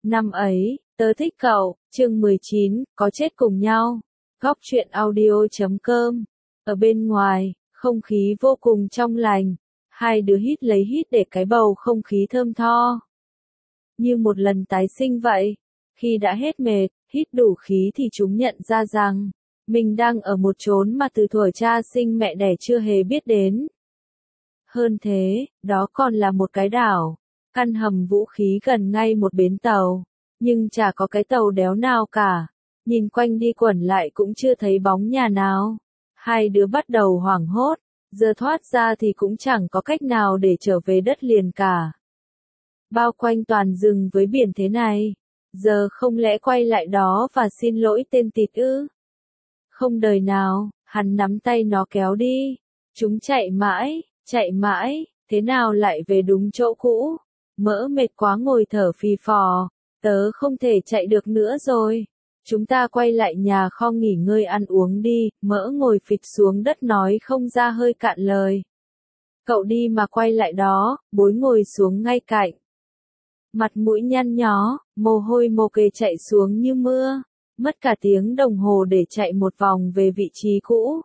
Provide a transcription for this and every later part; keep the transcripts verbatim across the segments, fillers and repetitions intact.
Năm ấy, tớ thích cậu, chương mười chín, có chết cùng nhau. Góc truyện audio chấm com. Ở bên ngoài, không khí vô cùng trong lành. Hai đứa hít lấy hít để cái bầu không khí thơm tho. Như một lần tái sinh vậy. Khi đã hết mệt, hít đủ khí thì chúng nhận ra rằng, mình đang ở một chốn mà từ thuở cha sinh mẹ đẻ chưa hề biết đến. Hơn thế, đó còn là một cái đảo. Căn hầm vũ khí gần ngay một bến tàu. Nhưng chả có cái tàu đéo nào cả. Nhìn quanh đi quẩn lại cũng chưa thấy bóng nhà nào. Hai đứa bắt đầu hoảng hốt. Giờ thoát ra thì cũng chẳng có cách nào để trở về đất liền cả. Bao quanh toàn rừng với biển thế này. Giờ không lẽ quay lại đó và xin lỗi tên tịt ư? Không đời nào, hắn nắm tay nó kéo đi. Chúng chạy mãi, chạy mãi, thế nào lại về đúng chỗ cũ? Mỡ mệt quá ngồi thở phì phò, tớ không thể chạy được nữa rồi. Chúng ta quay lại nhà kho nghỉ ngơi ăn uống đi, mỡ ngồi phịch xuống đất nói không ra hơi cạn lời. Cậu đi mà quay lại đó, bối ngồi xuống ngay cạnh. Mặt mũi nhăn nhó, mồ hôi mồ kề chạy xuống như mưa, mất cả tiếng đồng hồ để chạy một vòng về vị trí cũ.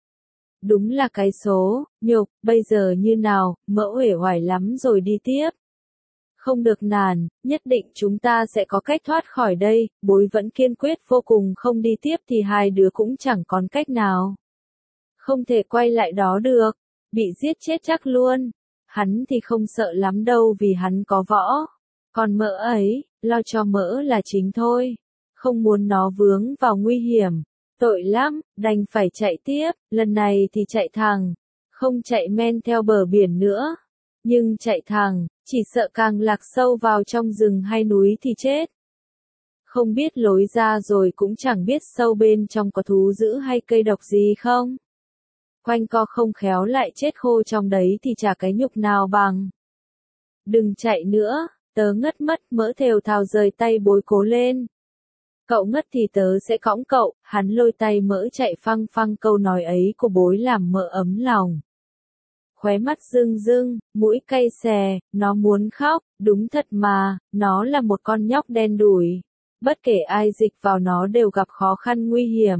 Đúng là cái số, nhục, bây giờ như nào, mỡ uể oải lắm rồi đi tiếp. Không được nản, nhất định chúng ta sẽ có cách thoát khỏi đây, bối vẫn kiên quyết vô cùng không đi tiếp thì hai đứa cũng chẳng còn cách nào. Không thể quay lại đó được, bị giết chết chắc luôn. Hắn thì không sợ lắm đâu vì hắn có võ. Còn mỡ ấy, lo cho mỡ là chính thôi. Không muốn nó vướng vào nguy hiểm. Tội lắm, đành phải chạy tiếp, lần này thì chạy thẳng. Không chạy men theo bờ biển nữa. Nhưng chạy thẳng, chỉ sợ càng lạc sâu vào trong rừng hay núi thì chết. Không biết lối ra rồi cũng chẳng biết sâu bên trong có thú dữ hay cây độc gì không. Quanh co không khéo lại chết khô trong đấy thì chả cái nhục nào bằng. Đừng chạy nữa, tớ ngất mất, mỡ thều thào rời tay bối cố lên. Cậu ngất thì tớ sẽ cõng cậu, hắn lôi tay mỡ chạy phăng phăng, câu nói ấy của bối làm mỡ ấm lòng. Khóe mắt rưng rưng, mũi cay xè, nó muốn khóc, đúng thật mà, nó là một con nhóc đen đủi. Bất kể ai dịch vào nó đều gặp khó khăn nguy hiểm.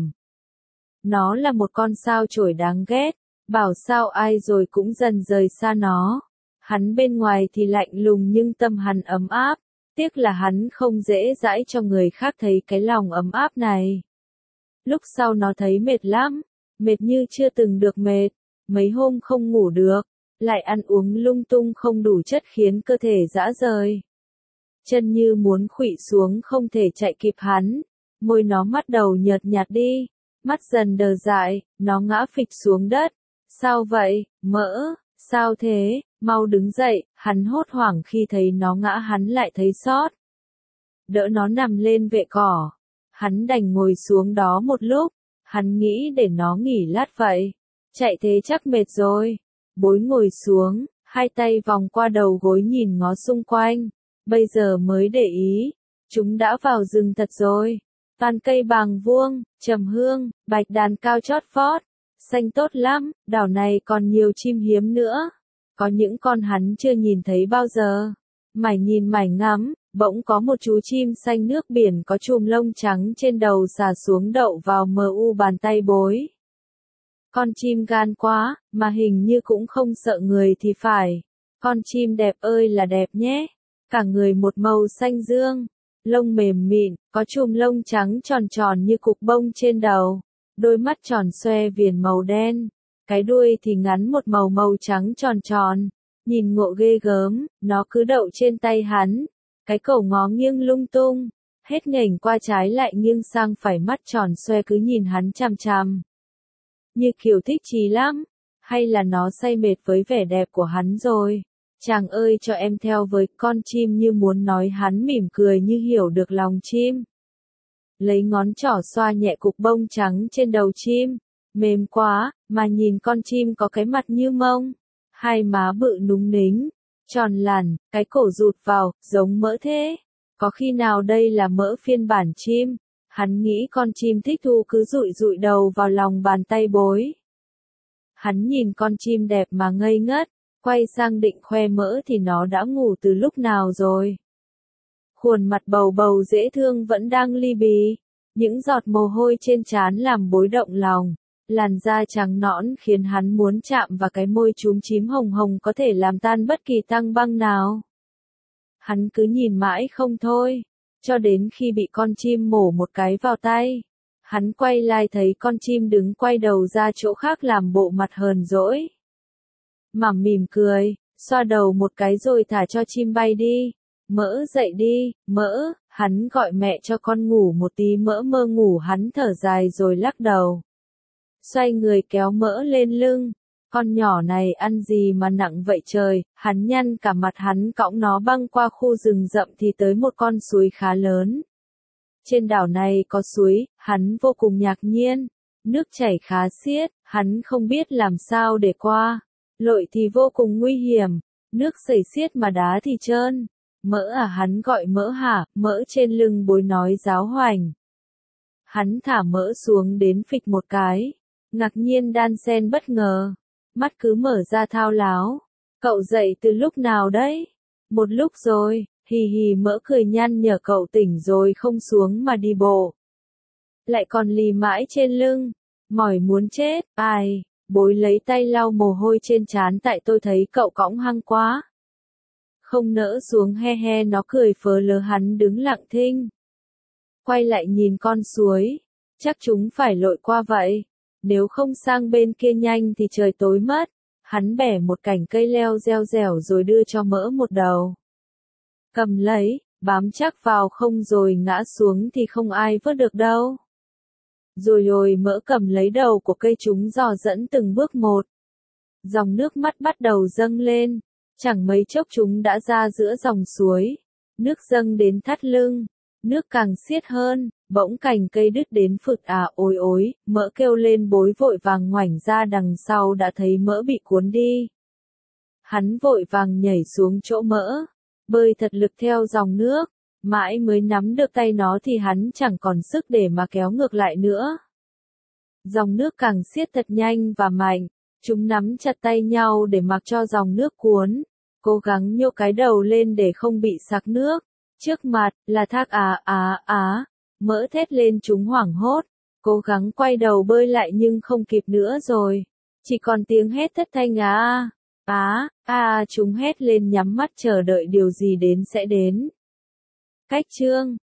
Nó là một con sao chổi đáng ghét, bảo sao ai rồi cũng dần rời xa nó. Hắn bên ngoài thì lạnh lùng nhưng tâm hắn ấm áp, tiếc là hắn không dễ dãi cho người khác thấy cái lòng ấm áp này. Lúc sau nó thấy mệt lắm, mệt như chưa từng được mệt. Mấy hôm không ngủ được, lại ăn uống lung tung không đủ chất khiến cơ thể rã rời. Chân như muốn khuỵu xuống không thể chạy kịp hắn, môi nó bắt đầu nhợt nhạt đi, mắt dần đờ dại, nó ngã phịch xuống đất. Sao vậy, mỡ, sao thế, mau đứng dậy, hắn hốt hoảng khi thấy nó ngã, hắn lại thấy xót. Đỡ nó nằm lên vệ cỏ, hắn đành ngồi xuống đó một lúc, hắn nghĩ để nó nghỉ lát vậy. Chạy thế chắc mệt rồi. Bối ngồi xuống, hai tay vòng qua đầu gối nhìn ngó xung quanh. Bây giờ mới để ý. Chúng đã vào rừng thật rồi. Toàn cây bàng vuông, trầm hương, bạch đàn cao chót vót. Xanh tốt lắm, đảo này còn nhiều chim hiếm nữa. Có những con hắn chưa nhìn thấy bao giờ. Mải nhìn mải ngắm, bỗng có một chú chim xanh nước biển có chùm lông trắng trên đầu xà xuống đậu vào mờ u bàn tay bối. Con chim gan quá, mà hình như cũng không sợ người thì phải. Con chim đẹp ơi là đẹp nhé. Cả người một màu xanh dương, lông mềm mịn, có chùm lông trắng tròn tròn như cục bông trên đầu. Đôi mắt tròn xoe viền màu đen. Cái đuôi thì ngắn một màu màu trắng tròn tròn. Nhìn ngộ ghê gớm, nó cứ đậu trên tay hắn. Cái cổ ngó nghiêng lung tung. Hết nghềnh qua trái lại nghiêng sang phải, mắt tròn xoe cứ nhìn hắn chằm chằm. Như kiểu thích chí lắm, hay là nó say mệt với vẻ đẹp của hắn rồi. Chàng ơi cho em theo với, con chim như muốn nói, hắn mỉm cười như hiểu được lòng chim. Lấy ngón trỏ xoa nhẹ cục bông trắng trên đầu chim, mềm quá, mà nhìn con chim có cái mặt như mông, hai má bự núng nính, tròn lẳn, cái cổ rụt vào, giống mỡ thế. Có khi nào đây là mỡ phiên bản chim? Hắn nghĩ con chim thích thú cứ dụi dụi đầu vào lòng bàn tay bối. Hắn nhìn con chim đẹp mà ngây ngất, quay sang định khoe mỡ thì nó đã ngủ từ lúc nào rồi. Khuôn mặt bầu bầu dễ thương vẫn đang li bì, những giọt mồ hôi trên trán làm bối động lòng, làn da trắng nõn khiến hắn muốn chạm vào cái môi chúm chím hồng hồng có thể làm tan bất kỳ tang băng nào. Hắn cứ nhìn mãi không thôi, cho đến khi bị con chim mổ một cái vào tay. Hắn quay lại thấy con chim đứng quay đầu ra chỗ khác làm bộ mặt hờn dỗi. Mảm mỉm cười, xoa đầu một cái rồi thả cho chim bay đi. Mỡ dậy đi, mỡ, hắn gọi mẹ cho con ngủ một tí. Mỡ mơ ngủ, hắn thở dài rồi lắc đầu. Xoay người kéo mỡ lên lưng. Con nhỏ này ăn gì mà nặng vậy trời, hắn nhăn cả mặt. Hắn cõng nó băng qua khu rừng rậm thì tới một con suối khá lớn. Trên đảo này có suối, hắn vô cùng ngạc nhiên. Nước chảy khá xiết, hắn không biết làm sao để qua. Lội thì vô cùng nguy hiểm, nước chảy xiết mà đá thì trơn. Mỡ à, hắn gọi mỡ hả, mỡ trên lưng bối nói giáo hoành. Hắn thả mỡ xuống đến phịch một cái, ngạc nhiên đan xen bất ngờ, mắt cứ mở ra thao láo. Cậu dậy từ lúc nào đấy? Một lúc rồi, hì hì. Mỡ cười nhăn nhở cậu tỉnh rồi không xuống mà đi bộ. Lại còn lì mãi trên lưng, mỏi muốn chết, ai, bối lấy tay lau mồ hôi trên trán. Tại tôi thấy cậu cõng hăng quá. Không nỡ xuống, he he. Nó cười phớ lớ. Hắn đứng lặng thinh. Quay lại nhìn con suối, chắc chúng phải lội qua vậy. Nếu không sang bên kia nhanh thì trời tối mất. Hắn bẻ một cành cây leo reo rẻo rồi đưa cho mỡ một đầu. Cầm lấy, bám chắc vào không rồi ngã xuống thì không ai vớt được đâu. Rồi rồi mỡ cầm lấy đầu của cây, chúng dò dẫn từng bước một. Dòng nước mắt bắt đầu dâng lên, chẳng mấy chốc chúng đã ra giữa dòng suối. Nước dâng đến thắt lưng, nước càng xiết hơn, bỗng cành cây đứt đến phực. À ôi ôi, mỡ kêu lên bối vội vàng ngoảnh ra đằng sau đã thấy mỡ bị cuốn đi. Hắn vội vàng nhảy xuống chỗ mỡ, bơi thật lực theo dòng nước, mãi mới nắm được tay nó thì hắn chẳng còn sức để mà kéo ngược lại nữa. Dòng nước càng xiết thật nhanh và mạnh, chúng nắm chặt tay nhau để mặc cho dòng nước cuốn, cố gắng nhô cái đầu lên để không bị sặc nước. Trước mặt là thác á á á, mỡ thét lên, chúng hoảng hốt, cố gắng quay đầu bơi lại nhưng không kịp nữa rồi, chỉ còn tiếng hét thất thanh á á á. Chúng hét lên nhắm mắt chờ đợi điều gì đến sẽ đến. Cách chương